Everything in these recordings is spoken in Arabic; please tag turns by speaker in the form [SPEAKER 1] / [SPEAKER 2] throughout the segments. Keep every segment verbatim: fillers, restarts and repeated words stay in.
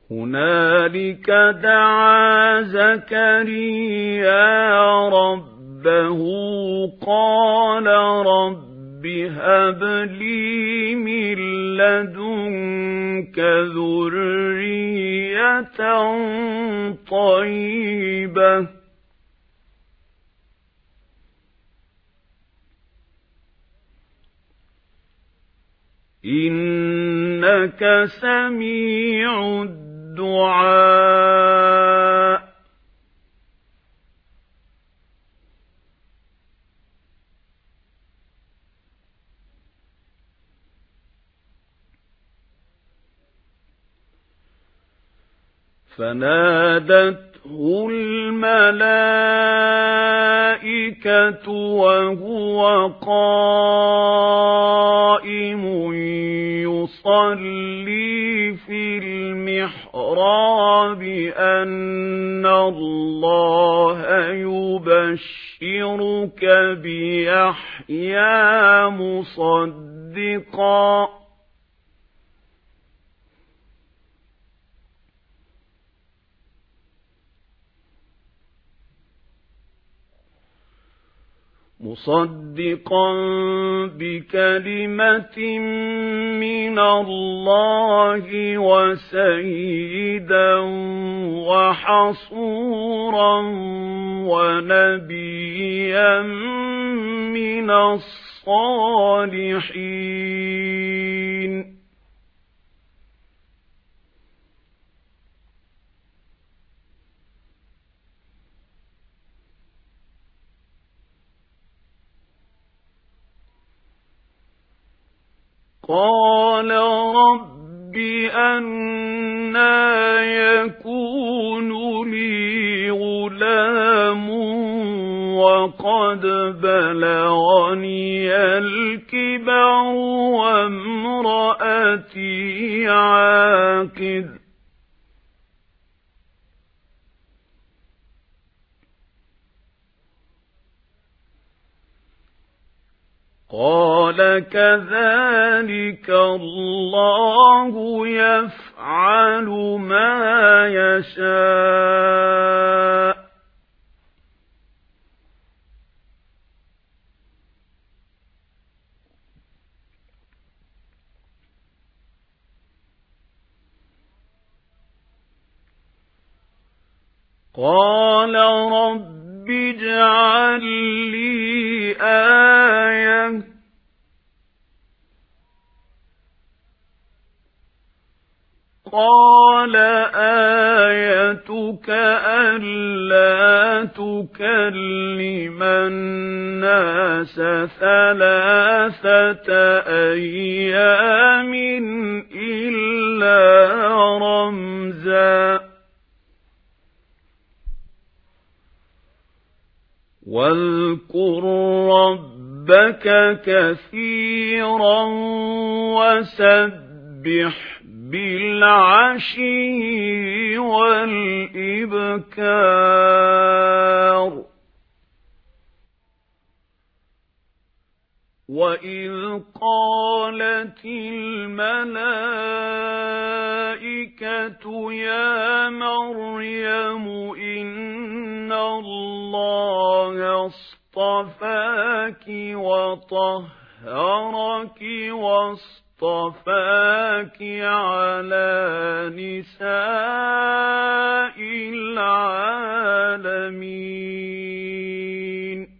[SPEAKER 1] هنالك دعا زكريا ربه قال رب هب لي من لدنك ذرية طيبة إنك سميع الدعاء فنادته الملائكة وهو قائم يصلي في المحراب أن الله يبشرك بيحيى مصدقا مصدقا بكلمة من الله وسيدا وحصورا ونبيا من الصالحين قال رب أنى يكون لي غلام وقد بلغني الكبر وامرأتي عاقر قال كذلك الله يفعل ما يشاء قال رب اجعل لي آية قال آيتك ألا تكلم الناس ثلاثة أيام إلا رمزا واذكر ربك كثيرا وسبح بالعشي والإبكار وإذ قالت الملائكة يا مريم إن الله اصطفاك وطهرك واصطفاك على نساء العالمين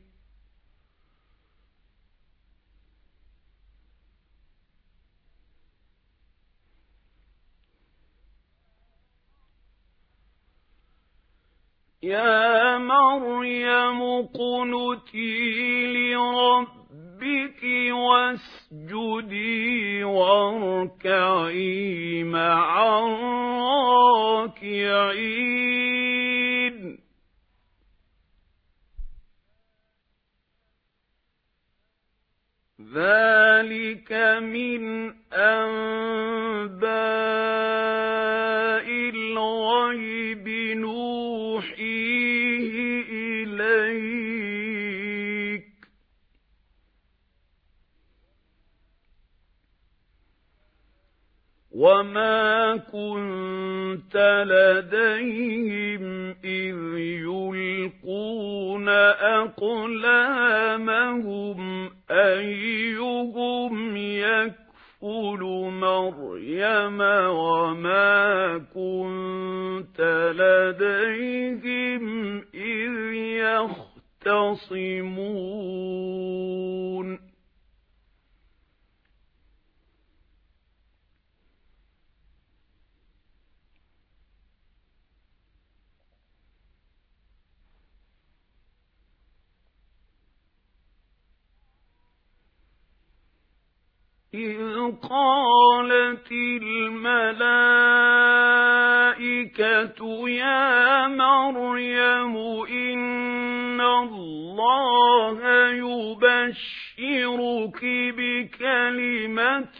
[SPEAKER 1] يا مريم اقنتي لربك واسجدي واركعي مع الراكعين ذلك من أنباء الغيب نوحيه إليك وما كنت لديهم إذ يلقون أقلامهم أيهم يكفل مريم وما كنت لديهم إذ يختصمون إذ قالت الملائكة يا مريم إن الله يبشرك بكلمة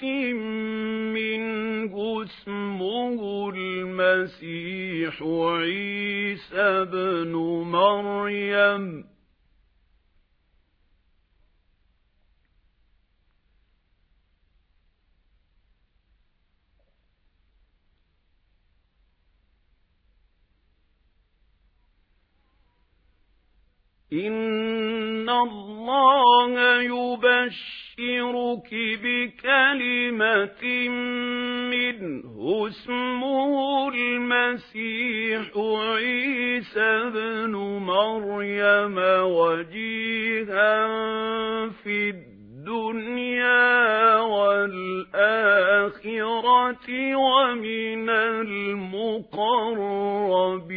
[SPEAKER 1] منه اسمه المسيح عيسى ابن مريم إن الله يبشرك بكلمة منه اسمه المسيح عيسى ابن مريم وجيها في الدنيا والآخرة ومن المقربين